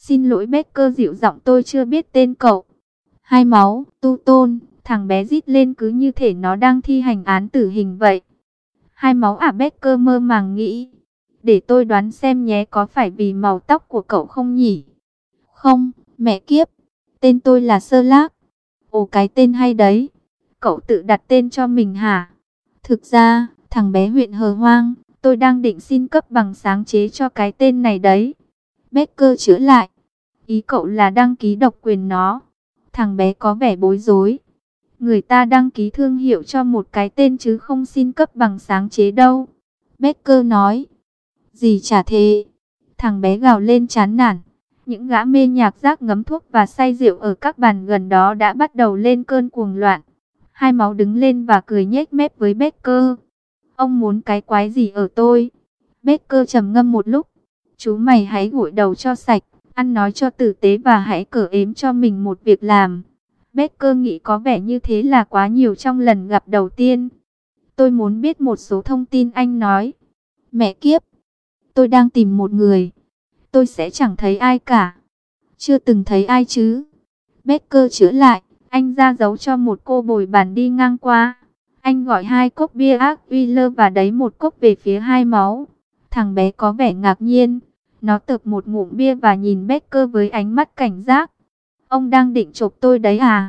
Xin lỗi Becker, dịu giọng, tôi chưa biết tên cậu. Hai máu, tu tôn, thằng bé rít lên cứ như thể nó đang thi hành án tử hình vậy. Hai máu à? Becker mơ màng nghĩ. Để tôi đoán xem nhé, có phải vì màu tóc của cậu không nhỉ? Không, mẹ kiếp. Tên tôi là Sơ Lác. Ồ, cái tên hay đấy. Cậu tự đặt tên cho mình hả? Thực ra, thằng bé huyện Hờ Hoang, tôi đang định xin cấp bằng sáng chế cho cái tên này đấy. Becker chữa lại. Ý cậu là đăng ký độc quyền nó. Thằng bé có vẻ bối rối. Người ta đăng ký thương hiệu cho một cái tên chứ không xin cấp bằng sáng chế đâu. Becker nói. Gì chả thế? Thằng bé gào lên chán nản. Những gã mê nhạc rác ngấm thuốc và say rượu ở các bàn gần đó đã bắt đầu lên cơn cuồng loạn. Hai máu đứng lên và cười nhếch mép với Becker. Ông muốn cái quái gì ở tôi? Becker trầm ngâm một lúc. Chú mày hãy gội đầu cho sạch, ăn nói cho tử tế và hãy cởi ếm cho mình một việc làm. Becker nghĩ có vẻ như thế là quá nhiều trong lần gặp đầu tiên. Tôi muốn biết một số thông tin, anh nói. Mẹ kiếp, tôi đang tìm một người. Tôi sẽ chẳng thấy ai cả. Chưa từng thấy ai chứ? Becker chữa lại. Anh ra dấu cho một cô bồi bàn đi ngang qua. Anh gọi 2 cốc bia Aguilar và đẩy một cốc về phía hai máu. Thằng bé có vẻ ngạc nhiên. Nó tợp một ngụm bia và nhìn Becker với ánh mắt cảnh giác. Ông đang định chộp tôi đấy à?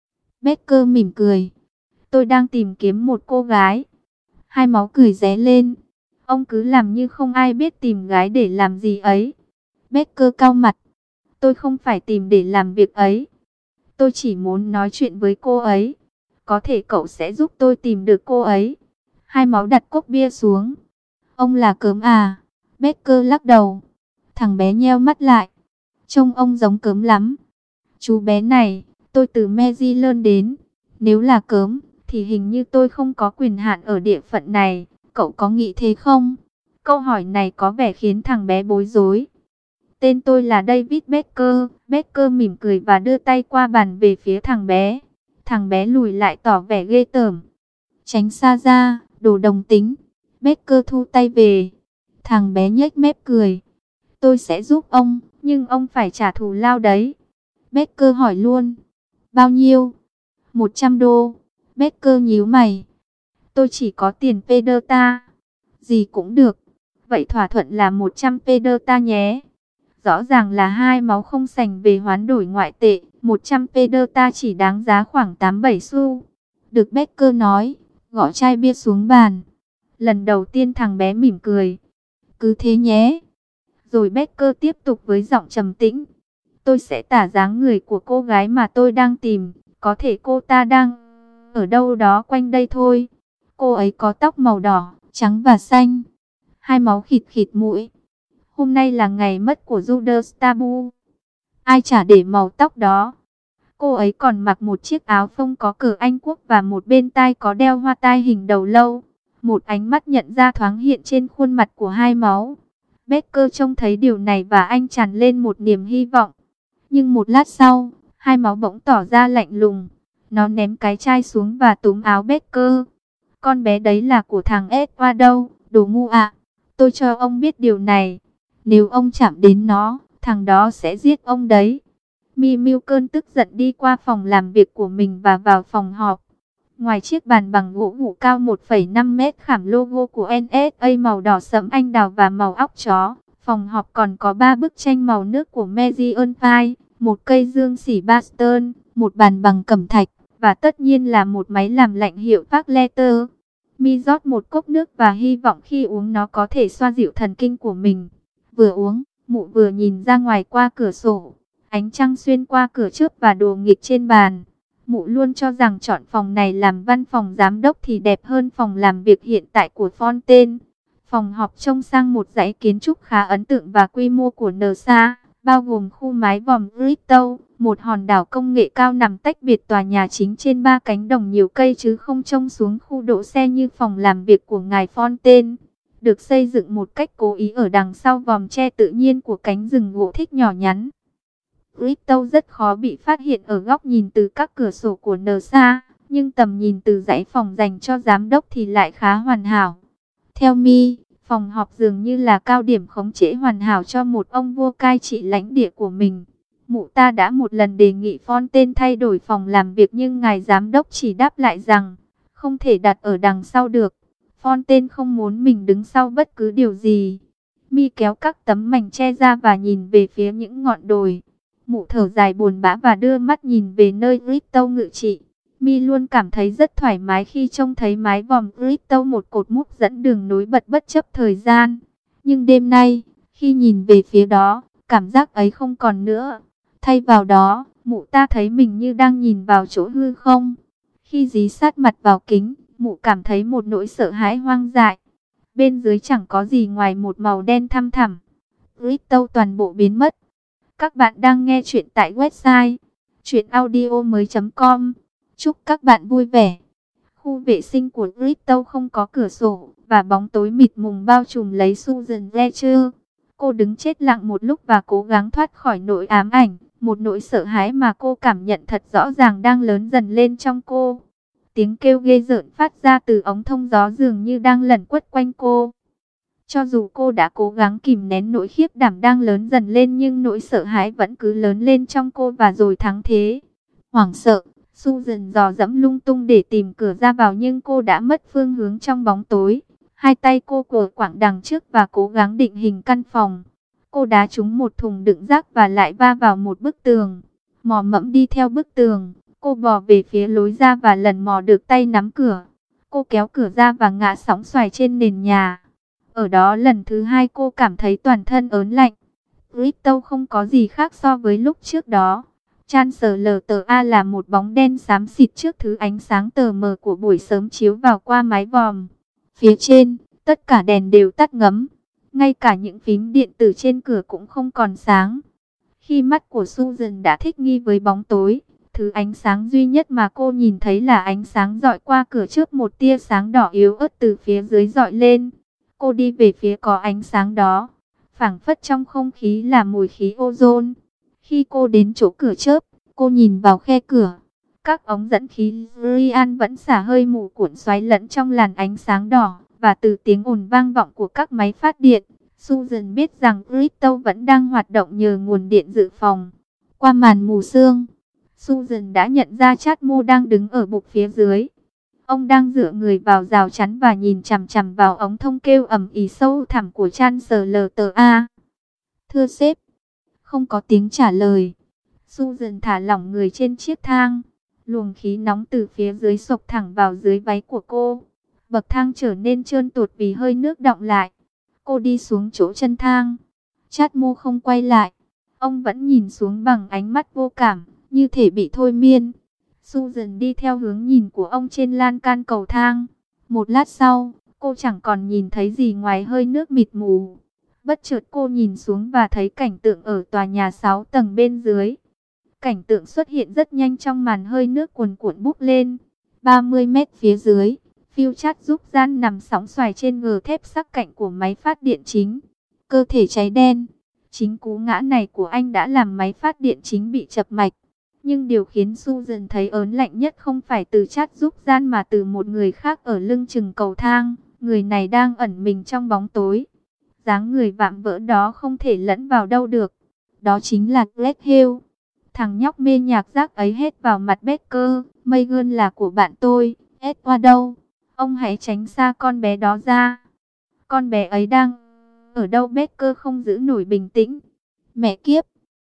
Becker mỉm cười. Tôi đang tìm kiếm một cô gái. Hai máu cười ré lên. Ông cứ làm như không ai biết tìm gái để làm gì ấy. Becker cau mặt. Tôi không phải tìm để làm việc ấy. Tôi chỉ muốn nói chuyện với cô ấy. Có thể cậu sẽ giúp tôi tìm được cô ấy. Hai máu đặt cốc bia xuống. Ông là cớm à? Becker lắc đầu. Thằng bé nheo mắt lại. Trông ông giống cớm lắm. Chú bé này, tôi từ Maryland đến. Nếu là cớm, thì hình như tôi không có quyền hạn ở địa phận này. Cậu có nghĩ thế không? Câu hỏi này có vẻ khiến thằng bé bối rối. Tên tôi là David Becker. Becker mỉm cười và đưa tay qua bàn về phía thằng bé. Thằng bé lùi lại tỏ vẻ ghê tởm. Tránh xa ra, đồ đồng tính. Becker thu tay về. Thằng bé nhếch mép cười. Tôi sẽ giúp ông, nhưng ông phải trả thù lao đấy. Becker hỏi luôn. Bao nhiêu? 100 đô. Becker nhíu mày. Tôi chỉ có tiền Pedota. Gì cũng được. Vậy thỏa thuận là 100 Pedota nhé. Rõ ràng là hai máu không sành về hoán đổi ngoại tệ. 100 Pedota chỉ đáng giá khoảng 8-7 xu. Được, Becker nói, gõ chai bia xuống bàn. Lần đầu tiên thằng bé mỉm cười. Cứ thế nhé. Rồi Becker tiếp tục với giọng trầm tĩnh. Tôi sẽ tả dáng người của cô gái mà tôi đang tìm. Có thể cô ta đang ở đâu đó quanh đây thôi. Cô ấy có tóc màu đỏ, trắng và xanh. Hai máu khịt khịt mũi. Hôm nay là ngày mất của Judas Tabu. Ai chả để màu tóc đó. Cô ấy còn mặc một chiếc áo phông có cờ Anh Quốc và một bên tai có đeo hoa tai hình đầu lâu. Một ánh mắt nhận ra thoáng hiện trên khuôn mặt của hai máu. Becker trông thấy điều này và anh tràn lên một niềm hy vọng. Nhưng một lát sau, hai máu bỗng tỏ ra lạnh lùng. Nó ném cái chai xuống và túm áo Becker. Con bé đấy là của thằng Edward đâu, đồ ngu ạ. Tôi cho ông biết điều này. Nếu ông chạm đến nó, thằng đó sẽ giết ông đấy. Milken tức giận đi qua phòng làm việc của mình và vào phòng họp. Ngoài chiếc bàn bằng gỗ ngủ cao 1,5 mét khảm logo của NSA màu đỏ sẫm anh đào và màu óc chó, phòng họp còn có 3 bức tranh màu nước của Mazion Pie, một cây dương xỉ Baston, một bàn bằng cẩm thạch, và tất nhiên là một máy làm lạnh hiệu Parkletter. Mi rót một cốc nước và hy vọng khi uống nó có thể xoa dịu thần kinh của mình. Vừa uống, mụ vừa nhìn ra ngoài qua cửa sổ. Ánh trăng xuyên qua cửa chớp và đồ nghịch trên bàn. Mụ luôn cho rằng chọn phòng này làm văn phòng giám đốc thì đẹp hơn phòng làm việc hiện tại của Fontaine. Phòng họp trông sang một dãy kiến trúc khá ấn tượng và quy mô của NASA, bao gồm khu mái vòm Bristol, một hòn đảo công nghệ cao nằm tách biệt tòa nhà chính trên 3 cánh đồng nhiều cây chứ không trông xuống khu đỗ xe như phòng làm việc của ngài Fontaine. Được xây dựng một cách cố ý ở đằng sau vòm tre tự nhiên của cánh rừng gỗ thích nhỏ nhắn. Bristol rất khó bị phát hiện ở góc nhìn từ các cửa sổ của NASA, nhưng tầm nhìn từ dãy phòng dành cho giám đốc thì lại khá hoàn hảo. Theo Mi, Phòng họp dường như là cao điểm khống chế hoàn hảo cho một ông vua cai trị lãnh địa của mình. Mụ ta đã một lần đề nghị Fontaine thay đổi phòng làm việc nhưng ngài giám đốc chỉ đáp lại rằng không thể đặt ở đằng sau được. Fontaine không muốn mình đứng sau bất cứ điều gì. Mi kéo các tấm mảnh che ra và nhìn về phía những ngọn đồi. Mụ thở dài buồn bã và đưa mắt nhìn về nơi Risto ngự trị. Mi luôn cảm thấy rất thoải mái khi trông thấy mái vòm Risto, một cột mốc dẫn đường nối bật bất chấp thời gian. Nhưng đêm nay, khi nhìn về phía đó, cảm giác ấy không còn nữa. Thay vào đó, mụ ta thấy mình như đang nhìn vào chỗ hư không. Khi dí sát mặt vào kính, mụ cảm thấy một nỗi sợ hãi hoang dại. Bên dưới chẳng có gì ngoài một màu đen thăm thẳm. Risto toàn bộ biến mất. Các bạn đang nghe chuyện tại website chuyenaudio.com. Chúc các bạn vui vẻ. Khu vệ sinh của Risto không có cửa sổ và bóng tối mịt mùng bao trùm lấy Susan Fletcher. Cô đứng chết lặng một lúc và cố gắng thoát khỏi nỗi ám ảnh, một nỗi sợ hãi mà cô cảm nhận thật rõ ràng đang lớn dần lên trong cô. Tiếng kêu ghê rợn phát ra từ ống thông gió dường như đang lẩn quất quanh cô. Cho dù cô đã cố gắng kìm nén nỗi khiếp đảm đang lớn dần lên nhưng nỗi sợ hãi vẫn cứ lớn lên trong cô và rồi thắng thế. Hoảng sợ, Susan dò dẫm lung tung để tìm cửa ra vào nhưng cô đã mất phương hướng trong bóng tối. Hai tay cô quờ quạng đằng trước và cố gắng định hình căn phòng. Cô đá trúng một thùng đựng rác và lại va vào một bức tường. Mò mẫm đi theo bức tường, cô bò về phía lối ra và lần mò được tay nắm cửa. Cô kéo cửa ra và ngã sóng xoài trên nền nhà. Ở đó lần thứ hai cô cảm thấy toàn thân ớn lạnh. Risto không có gì khác so với lúc trước đó. Chancellor là một bóng đen xám xịt trước thứ ánh sáng tờ mờ của buổi sớm chiếu vào qua mái vòm. Phía trên, tất cả đèn đều tắt ngấm. Ngay cả những phím điện tử trên cửa cũng không còn sáng. Khi mắt của Susan đã thích nghi với bóng tối, thứ ánh sáng duy nhất mà cô nhìn thấy là ánh sáng dọi qua cửa trước một tia sáng đỏ yếu ớt từ phía dưới dọi lên. Cô đi về phía có ánh sáng đó. Phảng phất trong không khí là mùi khí ozone. Khi cô đến chỗ cửa chớp, cô nhìn vào khe cửa. Các ống dẫn khí Ryan vẫn xả hơi mù cuộn xoáy lẫn trong làn ánh sáng đỏ. Và từ tiếng ồn vang vọng của các máy phát điện, Susan biết rằng Risto vẫn đang hoạt động nhờ nguồn điện dự phòng. Qua màn mù sương, Susan đã nhận ra Chadmo đang đứng ở bục phía dưới. Ông đang dựa người vào rào chắn và nhìn chằm chằm vào ống thông kêu ầm ĩ sâu thẳm của Chancellor. Thưa sếp. Không có tiếng trả lời. Susan thả lỏng người trên chiếc thang. Luồng khí nóng từ phía dưới xộc thẳng vào dưới váy của cô. Bậc thang trở nên trơn tuột vì hơi nước đọng lại. Cô đi xuống chỗ chân thang. Chadmo không quay lại. Ông vẫn nhìn xuống bằng ánh mắt vô cảm, như thể bị thôi miên. Susan đi theo hướng nhìn của ông trên lan can cầu thang. Một lát sau, cô chẳng còn nhìn thấy gì ngoài hơi nước mịt mù. Bất chợt cô nhìn xuống và thấy cảnh tượng ở tòa nhà 6 tầng bên dưới. Cảnh tượng xuất hiện rất nhanh trong màn hơi nước cuồn cuộn bốc lên. 30 mét phía dưới, Phil Chát giúp gian nằm sóng xoài trên gờ thép sắc cạnh của máy phát điện chính. Cơ thể cháy đen. Chính cú ngã này của anh đã làm máy phát điện chính bị chập mạch. Nhưng điều khiến Susan thấy ớn lạnh nhất không phải từ Chát giúp gian mà từ một người khác ở lưng chừng cầu thang. Người này đang ẩn mình trong bóng tối. Dáng người vạm vỡ đó không thể lẫn vào đâu được. Đó chính là Greg Hill. Thằng nhóc mê nhạc rác ấy hét vào mặt Becker. Megan là của bạn tôi, Edward đâu? Ông hãy tránh xa con bé đó ra. Con bé ấy đang ở đâu? Becker không giữ nổi bình tĩnh. Mẹ kiếp,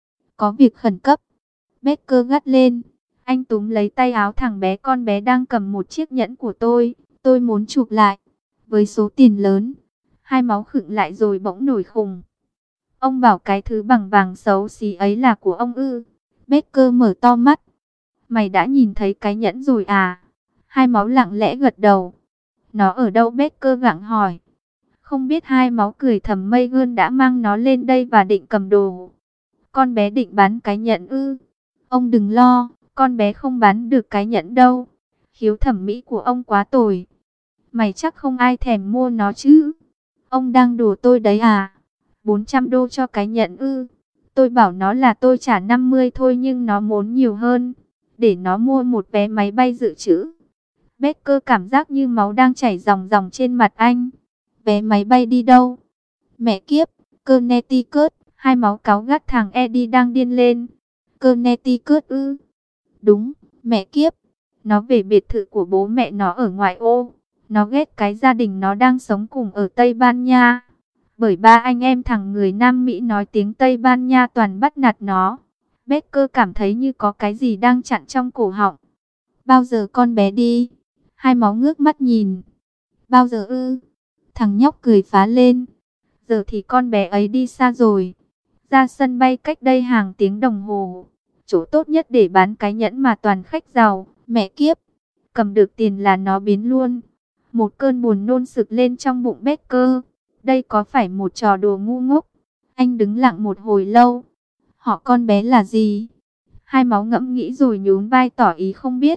có việc khẩn cấp. Becker gắt lên. Anh túm lấy tay áo thằng bé. Con bé đang cầm một chiếc nhẫn của tôi muốn chụp lại. Với số tiền lớn. Hai máu khựng lại rồi bỗng nổi khùng. Ông bảo cái thứ bằng vàng xấu xí ấy là của ông ư? Becker mở to mắt. Mày đã nhìn thấy cái nhẫn rồi à? Hai máu lặng lẽ gật đầu. Nó ở đâu? Becker gặng hỏi. Không biết. Hai máu cười thầm. Megan đã mang nó lên đây và định cầm đồ. Con bé định bán cái nhẫn ư? Ông đừng lo, con bé không bán được cái nhẫn đâu. Khiếu thẩm mỹ của ông quá tồi. Mày chắc không ai thèm mua nó chứ? Ông đang đùa tôi đấy à? 400 đô cho cái nhẫn ư? Tôi bảo nó là tôi trả 50 thôi nhưng nó muốn nhiều hơn. Để nó mua một vé máy bay dự trữ. Becker cảm giác như máu đang chảy ròng ròng trên mặt anh. Vé máy bay đi đâu? Mẹ kiếp, Connecticut. Hai máu cáu gắt thằng Eddie đang điên lên. Connecticut ư? Đúng, mẹ kiếp. Nó về biệt thự của bố mẹ nó ở ngoại ô. Nó ghét cái gia đình nó đang sống cùng ở Tây Ban Nha. Bởi ba anh em thằng người Nam Mỹ nói tiếng Tây Ban Nha toàn bắt nạt nó. Becker cảm thấy như có cái gì đang chặn trong cổ họng. Bao giờ con bé đi? Hai máu ngước mắt nhìn. Bao giờ ư? Thằng nhóc cười phá lên. Giờ thì con bé ấy đi xa rồi. Ra sân bay cách đây hàng tiếng đồng hồ. Chỗ tốt nhất để bán cái nhẫn mà toàn khách giàu. Mẹ kiếp. Cầm được tiền là nó biến luôn. Một cơn buồn nôn sực lên trong bụng Becker. Đây có phải một trò đùa ngu ngốc? Anh đứng lặng một hồi lâu. Họ con bé là gì? Hai máu ngẫm nghĩ rồi nhún vai tỏ ý không biết.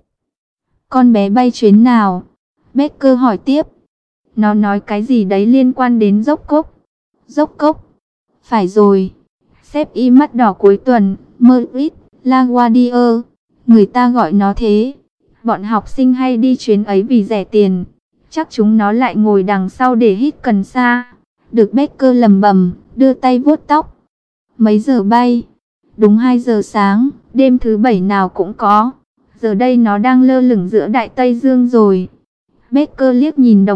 Con bé bay chuyến nào? Becker hỏi tiếp. Nó nói cái gì đấy liên quan đến dốc cốc. Dốc cốc? Phải rồi. Sếp y mắt đỏ cuối tuần. Merritt LaGuardia. Người ta gọi nó thế. Bọn học sinh hay đi chuyến ấy vì rẻ tiền. Chắc chúng nó lại ngồi đằng sau để hít cần sa. Được Becker lẩm bẩm, đưa tay vuốt tóc. Mấy giờ bay? Đúng 2 giờ sáng, đêm thứ 7 nào cũng có. Giờ đây nó đang lơ lửng giữa Đại Tây Dương rồi. Becker liếc nhìn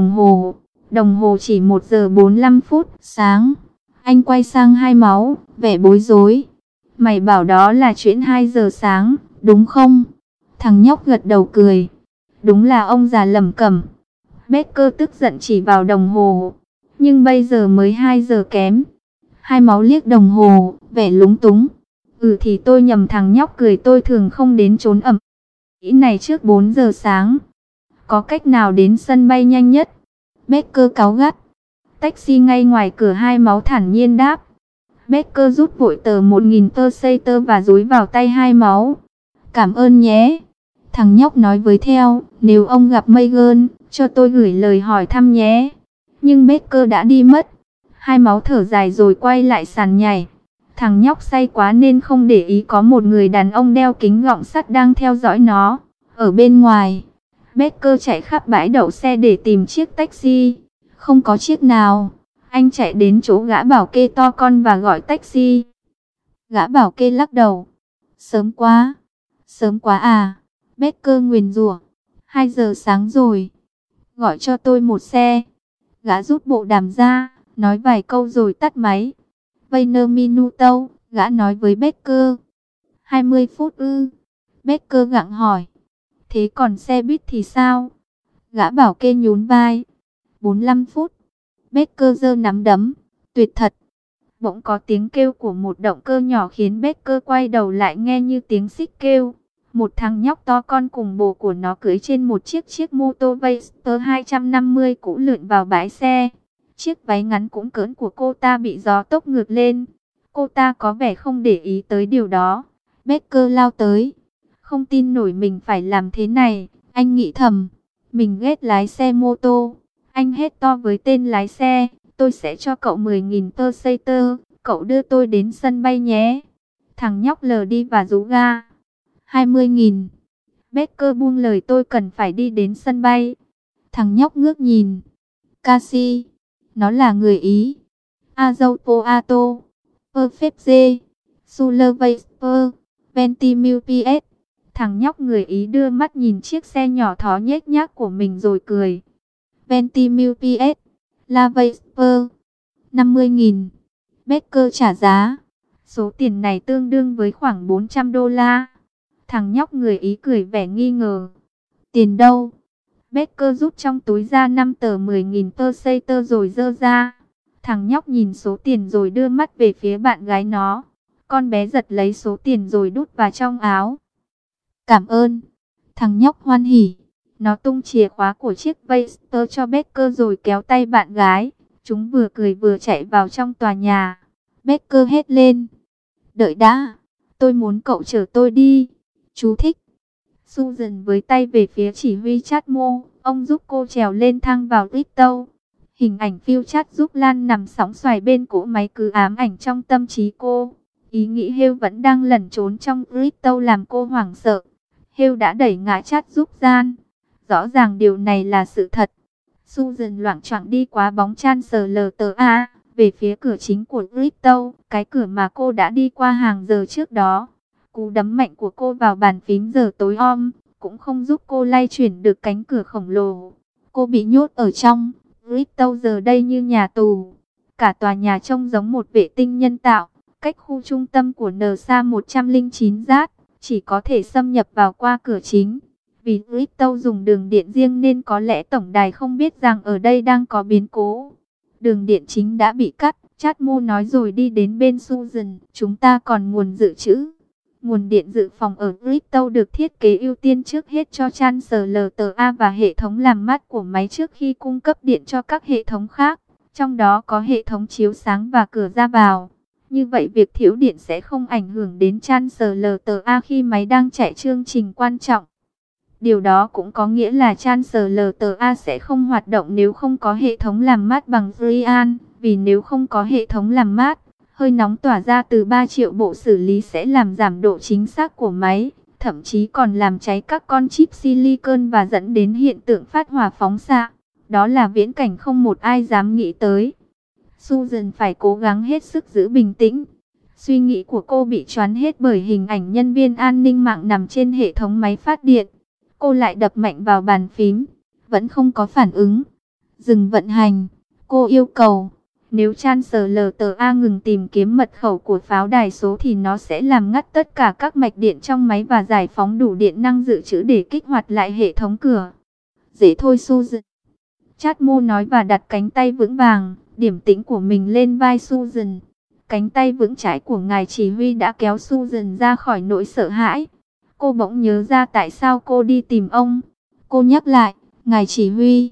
đồng hồ chỉ 1 giờ 45 phút sáng. Anh quay sang hai máu, vẻ bối rối. Mày bảo đó là chuyện 2 giờ sáng, đúng không? Thằng nhóc gật đầu cười. Đúng là ông già lẩm cẩm. Becker tức giận chỉ vào đồng hồ. Nhưng bây giờ mới 2 giờ kém. Hai máu liếc đồng hồ, vẻ lúng túng. Thì tôi nhầm, thằng nhóc cười, tôi thường không đến trốn ẩm ý này trước 4 giờ sáng. Có cách nào đến sân bay nhanh nhất? Becker cáu gắt. Taxi ngay ngoài cửa, hai máu thản nhiên đáp. Becker rút vội tờ 1.000 peseter và dúi vào tay hai máu. Cảm ơn nhé. Thằng nhóc nói với theo, nếu ông gặp Megan, cho tôi gửi lời hỏi thăm nhé. Nhưng Becker đã đi mất. Hai máu thở dài rồi quay lại sàn nhảy. Thằng nhóc say quá nên không để ý có một người đàn ông đeo kính gọng sắt đang theo dõi nó. Ở bên ngoài, Becker chạy khắp bãi đậu xe để tìm chiếc taxi. Không có chiếc nào. Anh chạy đến chỗ gã bảo kê to con và gọi taxi. Gã bảo kê lắc đầu. Sớm quá à. Becker nguyền rủa. 2 giờ sáng rồi. Gọi cho tôi một xe. Gã rút bộ đàm ra, nói vài câu rồi tắt máy. Vayner minuto, gã nói với Becker. 20 phút ư? Becker gặng hỏi. Thế còn xe buýt thì sao? Gã bảo kê nhún vai. 45 phút. Becker giơ nắm đấm. Tuyệt thật. Bỗng có tiếng kêu của một động cơ nhỏ khiến Becker quay đầu lại, nghe như tiếng xích kêu. Một thằng nhóc to con cùng bồ của nó cưỡi trên một chiếc mô tô Vespa 250 cũ lượn vào bãi xe. Chiếc váy ngắn cũng cỡn của cô ta bị gió tốc ngược lên. Cô ta có vẻ không để ý tới điều đó. Becker lao tới. Không tin nổi mình phải làm thế này. Anh nghĩ thầm. Mình ghét lái xe mô tô. Anh hét to với tên lái xe. Tôi sẽ cho cậu 10.000 peseter. Cậu đưa tôi đến sân bay nhé. Thằng nhóc lờ đi và rú ga. 20.000. Becker buông lời, tôi cần phải đi đến sân bay. Thằng nhóc ngước nhìn. Casi. Nó là người Ý. Azopoato. Perfect. Sulevesper. Ventimille PS. Thằng nhóc người Ý đưa mắt nhìn chiếc xe nhỏ thó nhếch nhác của mình rồi cười. Ventimille PS. La Vesper. 50.000. Becker trả giá. Số tiền này tương đương với khoảng 400 đô la. Thằng nhóc người Ý cười vẻ nghi ngờ. Tiền đâu? Becker rút trong túi ra 5 tờ 10.000 peseter rồi dơ ra. Thằng nhóc nhìn số tiền rồi đưa mắt về phía bạn gái nó. Con bé giật lấy số tiền rồi đút vào trong áo. Cảm ơn. Thằng nhóc hoan hỉ. Nó tung chìa khóa của chiếc Vespa cho Becker rồi kéo tay bạn gái. Chúng vừa cười vừa chạy vào trong tòa nhà. Becker hét lên. Đợi đã. Tôi muốn cậu chở tôi đi. Chú thích. Susan với tay về phía chỉ huy Chatmo. Ông giúp cô trèo lên thang vào Riptow. Hình ảnh phiêu chat giúp Lan nằm sóng xoài bên cỗ máy cứ ám ảnh trong tâm trí cô. Ý nghĩ Hale vẫn đang lẩn trốn trong Riptow làm cô hoảng sợ. Hale đã đẩy ngã chat giúp Gian. Rõ ràng điều này là sự thật. Susan loạng choạng đi qua bóng Chancellor về phía cửa chính của Crypto, cái cửa mà cô đã đi qua hàng giờ trước đó. Cú đấm mạnh của cô vào bàn phím giờ tối om cũng không giúp cô lay chuyển được cánh cửa khổng lồ. Cô bị nhốt ở trong. Crypto giờ đây như nhà tù. Cả tòa nhà trông giống một vệ tinh nhân tạo. Cách khu trung tâm của NASA 109 giát, chỉ có thể xâm nhập vào qua cửa chính. Vì Crypto dùng đường điện riêng nên có lẽ tổng đài không biết rằng ở đây đang có biến cố. Đường điện chính đã bị cắt, Chatmo nói rồi đi đến bên Susan. Chúng ta còn nguồn dự trữ. Nguồn điện dự phòng ở Crypto được thiết kế ưu tiên trước hết cho Chancellor và hệ thống làm mát của máy trước khi cung cấp điện cho các hệ thống khác. Trong đó có hệ thống chiếu sáng và cửa ra vào. Như vậy việc thiếu điện sẽ không ảnh hưởng đến Chancellor khi máy đang chạy chương trình quan trọng. Điều đó cũng có nghĩa là Chancellor sẽ không hoạt động nếu không có hệ thống làm mát bằng Freon. Vì nếu không có hệ thống làm mát, hơi nóng tỏa ra từ 3 triệu bộ xử lý sẽ làm giảm độ chính xác của máy. Thậm chí còn làm cháy các con chip silicon và dẫn đến hiện tượng phát hỏa phóng xạ. Đó là viễn cảnh không một ai dám nghĩ tới. Susan phải cố gắng hết sức giữ bình tĩnh. Suy nghĩ của cô bị choáng hết bởi hình ảnh nhân viên an ninh mạng nằm trên hệ thống máy phát điện. Cô lại đập mạnh vào bàn phím. Vẫn không có phản ứng. Dừng vận hành. Cô yêu cầu. Nếu Chancellor ngừng tìm kiếm mật khẩu của pháo đài số thì nó sẽ làm ngắt tất cả các mạch điện trong máy và giải phóng đủ điện năng dự trữ để kích hoạt lại hệ thống cửa. Dễ thôi Susan. Chatmo nói và đặt cánh tay vững vàng, điểm tĩnh của mình lên vai Susan. Cánh tay vững chãi của ngài chỉ huy đã kéo Susan ra khỏi nỗi sợ hãi. Cô bỗng nhớ ra tại sao cô đi tìm ông. Cô nhắc lại, ngài chỉ huy.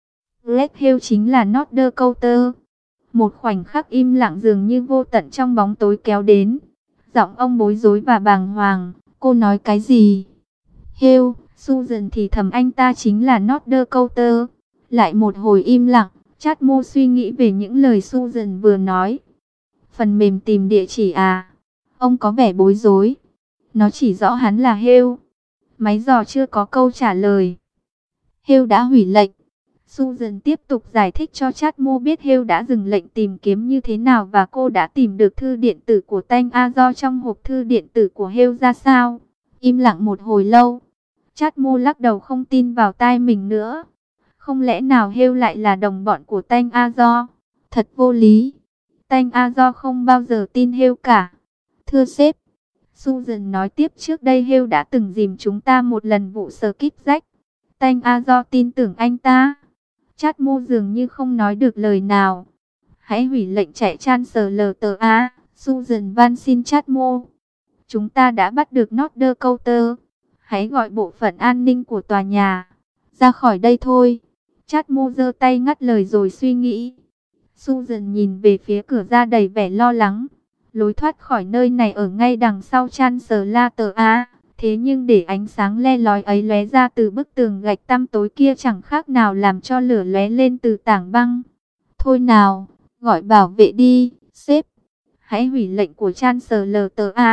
Red Hill chính là North Dakota. Một khoảnh khắc im lặng dường như vô tận trong bóng tối kéo đến. Giọng ông bối rối và bàng hoàng. Cô nói cái gì? Hill, Susan thì thầm anh ta chính là North Dakota. Lại một hồi im lặng, Chatmo suy nghĩ về những lời Susan vừa nói. Phần mềm tìm địa chỉ à? Ông có vẻ bối rối. Nó chỉ rõ hắn là Hill. Máy dò chưa có câu trả lời. Hill đã hủy lệnh. Susan tiếp tục giải thích cho Chatmo biết Hill đã dừng lệnh tìm kiếm như thế nào và cô đã tìm được thư điện tử của Tanh Azor trong hộp thư điện tử của Hill ra sao. Im lặng một hồi lâu. Chatmo lắc đầu không tin vào tai mình nữa. Không lẽ nào Hill lại là đồng bọn của Tanh Azor? Thật vô lý. Tanh Azor không bao giờ tin Hill cả. Thưa sếp, Susan nói tiếp, trước đây Hill đã từng dìm chúng ta một lần vụ sờ kíp rách. Tanh Azor tin tưởng anh ta. Chatmo dường như không nói được lời nào. Hãy hủy lệnh chạy Chancellor Susan van xin Chatmo. Chúng ta đã bắt được North Dakota. Hãy gọi bộ phận an ninh của tòa nhà ra khỏi đây thôi. Chatmo giơ tay ngắt lời rồi suy nghĩ. Susan nhìn về phía cửa ra đầy vẻ lo lắng. Lối thoát khỏi nơi này ở ngay đằng sau Chancellor. Thế nhưng để ánh sáng le lói ấy lóe ra từ bức tường gạch tăm tối kia chẳng khác nào làm cho lửa lóe lên từ tảng băng. Thôi nào, gọi bảo vệ đi, sếp. Hãy hủy lệnh của Chancellor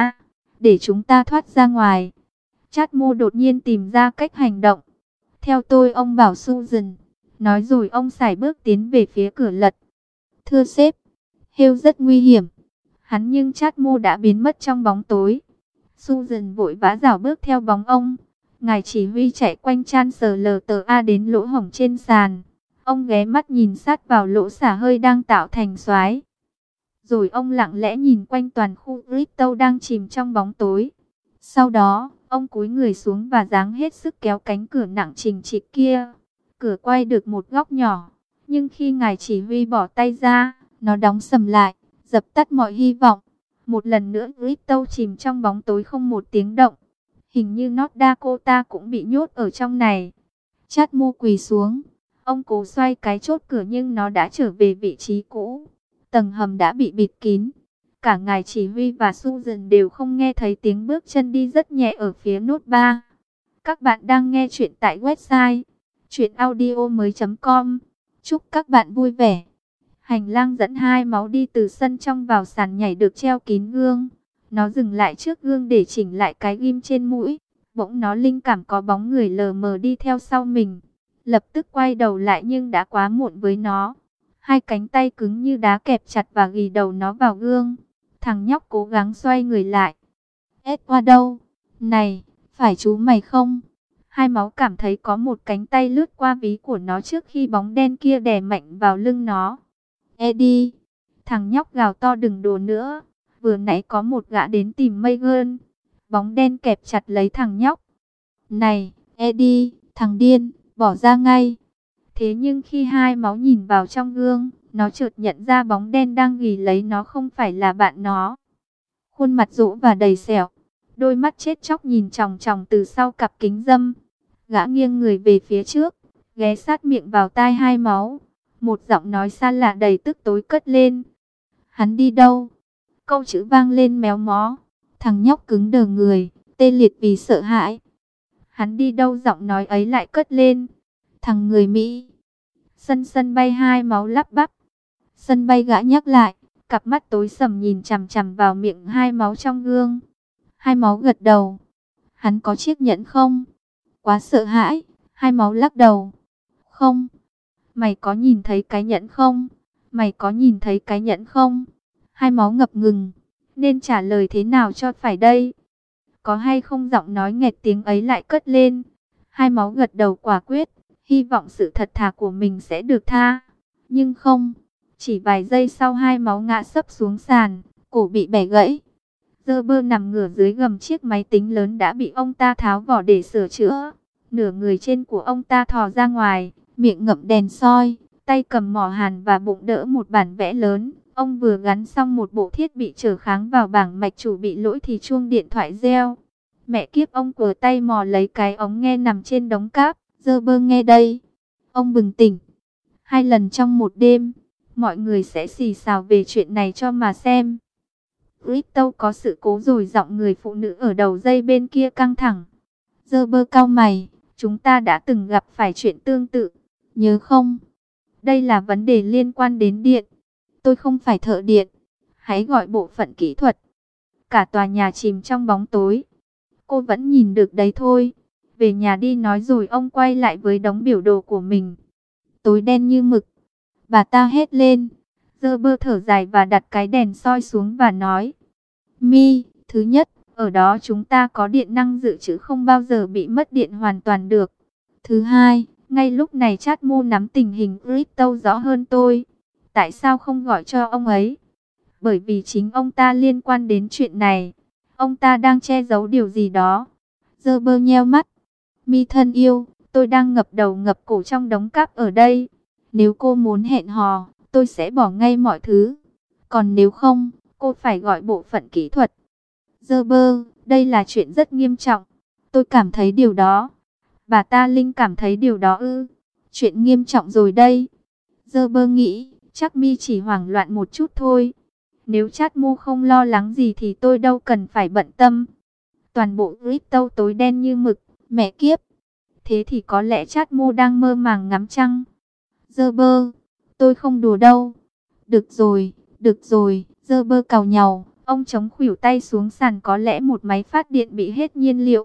để chúng ta thoát ra ngoài. Chatmo đột nhiên tìm ra cách hành động. Theo tôi, ông bảo Susan. Nói rồi ông sải bước tiến về phía cửa lật. Thưa sếp, Hill rất nguy hiểm. Hắn nhưng Chatmo đã biến mất trong bóng tối. Susan vội vã rảo bước theo bóng ông. Ngài chỉ huy chạy quanh Chancellor đến lỗ hổng trên sàn. Ông ghé mắt nhìn sát vào lỗ xả hơi đang tạo thành xoáy. Rồi ông lặng lẽ nhìn quanh toàn khu crypto đang chìm trong bóng tối. Sau đó, ông cúi người xuống và giáng hết sức kéo cánh cửa nặng trình trịch kia. Cửa quay được một góc nhỏ. Nhưng khi ngài chỉ huy bỏ tay ra, nó đóng sầm lại, dập tắt mọi hy vọng. Một lần nữa crypto chìm trong bóng tối không một tiếng động. Hình như North Dakota cũng bị nhốt ở trong này. Chatmo quỳ xuống. Ông cố xoay cái chốt cửa nhưng nó đã trở về vị trí cũ. Tầng hầm đã bị bịt kín. Cả ngài chỉ huy và Susan đều không nghe thấy tiếng bước chân đi rất nhẹ ở phía nốt 3. Các bạn đang nghe chuyện tại website chuyenaudio.com. Chúc các bạn vui vẻ. Hành lang dẫn hai máu đi từ sân trong vào sàn nhảy được treo kín gương. Nó dừng lại trước gương để chỉnh lại cái ghim trên mũi. Bỗng nó linh cảm có bóng người lờ mờ đi theo sau mình. lập tức quay đầu lại nhưng đã quá muộn với nó. Hai cánh tay cứng như đá kẹp chặt và ghì đầu nó vào gương. Thằng nhóc cố gắng xoay người lại. Edward, này, phải chú mày không? Hai máu cảm thấy có một cánh tay lướt qua ví của nó trước khi bóng đen kia đè mạnh vào lưng nó. Eddie, thằng nhóc gào to đừng đùa nữa. Vừa nãy có một gã đến tìm Megan. Bóng đen kẹp chặt lấy thằng nhóc. Này, Eddie, thằng điên, bỏ ra ngay. Thế nhưng khi hai máu nhìn vào trong gương, nó chợt nhận ra bóng đen đang ghì lấy nó không phải là bạn nó. Khuôn mặt rũ và đầy sẹo, đôi mắt chết chóc nhìn chòng chòng từ sau cặp kính râm. Gã nghiêng người về phía trước, ghé sát miệng vào tai hai máu. Một giọng nói xa lạ đầy tức tối cất lên. Hắn đi đâu? Câu chữ vang lên méo mó. Thằng nhóc cứng đờ người, tê liệt vì sợ hãi. Hắn đi đâu? Giọng nói ấy lại cất lên. Thằng người Mỹ. Sân bay hai máu lắp bắp. Sân bay gã nhắc lại, cặp mắt tối sầm nhìn chằm chằm vào miệng hai máu trong gương. Hai máu gật đầu. Hắn có chiếc nhẫn không? Quá sợ hãi, hai máu lắc đầu. Không. Mày có nhìn thấy cái nhẫn không? Mày có nhìn thấy cái nhẫn không? Hai máu ngập ngừng. Nên trả lời thế nào cho phải đây? Có hay không? Giọng nói nghẹt tiếng ấy lại cất lên. Hai máu gật đầu quả quyết, hy vọng sự thật thà của mình sẽ được tha. Nhưng không, chỉ vài giây sau hai máu ngã sấp xuống sàn, cổ bị bẻ gãy. Gerber nằm ngửa dưới gầm chiếc máy tính lớn đã bị ông ta tháo vỏ để sửa chữa. Nửa người trên của ông ta thò ra ngoài, miệng ngậm đèn soi, tay cầm mỏ hàn và bụng đỡ một bản vẽ lớn. Ông vừa gắn xong một bộ thiết bị trở kháng vào bảng mạch chủ bị lỗi thì chuông điện thoại reo. Mẹ kiếp, ông quờ tay mò lấy cái ống nghe nằm trên đống cáp. Gerber nghe đây. Ông bừng tỉnh. 2 lần trong một đêm, mọi người sẽ xì xào về chuyện này cho mà xem. Crypto có sự cố rồi. Giọng người phụ nữ ở đầu dây bên kia căng thẳng. Gerber cau mày. Chúng ta đã từng gặp phải chuyện tương tự, nhớ không? Đây là vấn đề liên quan đến điện. Tôi không phải thợ điện. Hãy gọi bộ phận kỹ thuật. Cả tòa nhà chìm trong bóng tối. Cô vẫn nhìn được đấy thôi. Về nhà đi nói. Rồi ông quay lại với đống biểu đồ của mình. Tối đen như mực. Bà ta hét lên. Gerber thở dài và đặt cái đèn soi xuống và nói. Mi, thứ nhất, ở đó chúng ta có điện năng dự trữ, không bao giờ bị mất điện hoàn toàn được. Thứ hai, ngay lúc này Chatmo nắm tình hình crypto rõ hơn tôi. Tại sao không gọi cho ông ấy? Bởi vì chính ông ta liên quan đến chuyện này. Ông ta đang che giấu điều gì đó. Gerber nheo mắt. Mi thân yêu, tôi đang ngập đầu ngập cổ trong đống cát ở đây. Nếu cô muốn hẹn hò, tôi sẽ bỏ ngay mọi thứ. Còn nếu không, cô phải gọi bộ phận kỹ thuật. Gerber, đây là chuyện rất nghiêm trọng. Tôi cảm thấy điều đó. Bà ta Linh cảm thấy điều đó ư? Chuyện nghiêm trọng rồi đây. Gerber nghĩ, chắc Mi chỉ hoảng loạn một chút thôi. Nếu Chatmo không lo lắng gì thì tôi đâu cần phải bận tâm. Toàn bộ crypto tối đen như mực, mẹ kiếp. Thế thì có lẽ Chatmo đang mơ màng ngắm trăng. Gerber, tôi không đùa đâu. Được rồi, Gerber càu nhàu. Ông chống khuỷu tay xuống sàn. Có lẽ một máy phát điện bị hết nhiên liệu.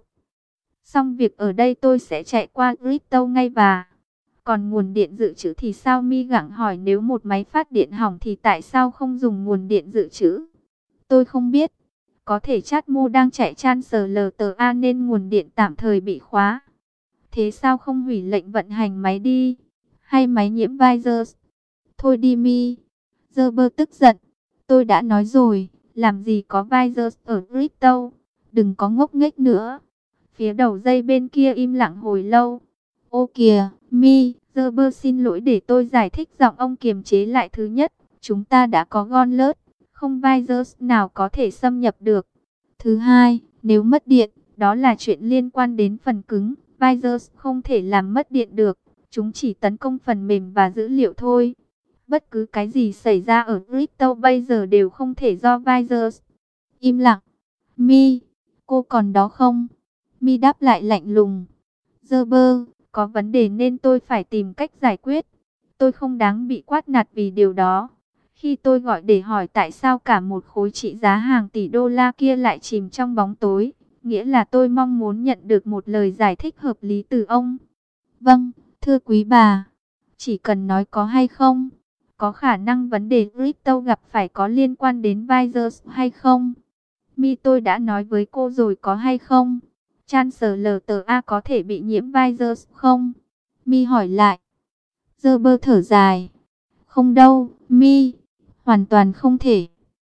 Xong việc ở đây tôi sẽ chạy qua crypto ngay. Và còn nguồn điện dự trữ thì sao? Mi gặng hỏi. Nếu một máy phát điện hỏng thì tại sao không dùng nguồn điện dự trữ? Tôi không biết. Có thể Chatmo đang chạy Translta nên nguồn điện tạm thời bị khóa. Thế sao không hủy lệnh vận hành máy đi? Hay máy nhiễm virus? Thôi đi Mi. Gerber tức giận. Tôi đã nói rồi, làm gì có virus ở crypto. Đừng có ngốc nghếch nữa. Phía đầu dây bên kia im lặng hồi lâu. Ô kìa, Mi, Gerber xin lỗi, để tôi giải thích. Giọng ông kiềm chế lại. Thứ nhất, chúng ta đã có gauntlet, không virus nào có thể xâm nhập được. Thứ hai, nếu mất điện, đó là chuyện liên quan đến phần cứng. Virus không thể làm mất điện được. Chúng chỉ tấn công phần mềm và dữ liệu thôi. Bất cứ cái gì xảy ra ở crypto bây giờ đều không thể do virus. Im lặng. Mi, cô còn đó không? Mi đáp lại lạnh lùng. Gerber, có vấn đề nên tôi phải tìm cách giải quyết. Tôi không đáng bị quát nạt vì điều đó. Khi tôi gọi để hỏi tại sao cả một khối trị giá hàng tỷ đô la kia lại chìm trong bóng tối, nghĩa là tôi mong muốn nhận được một lời giải thích hợp lý từ ông. Vâng, Thưa quý bà, chỉ cần nói có hay không, có khả năng vấn đề crypto gặp phải có liên quan đến virus hay không? Mi tôi đã nói với cô rồi có hay không? Chancellor có thể bị nhiễm virus không? Mi hỏi lại. Gerber thở dài. Không đâu, Mi, hoàn toàn không thể.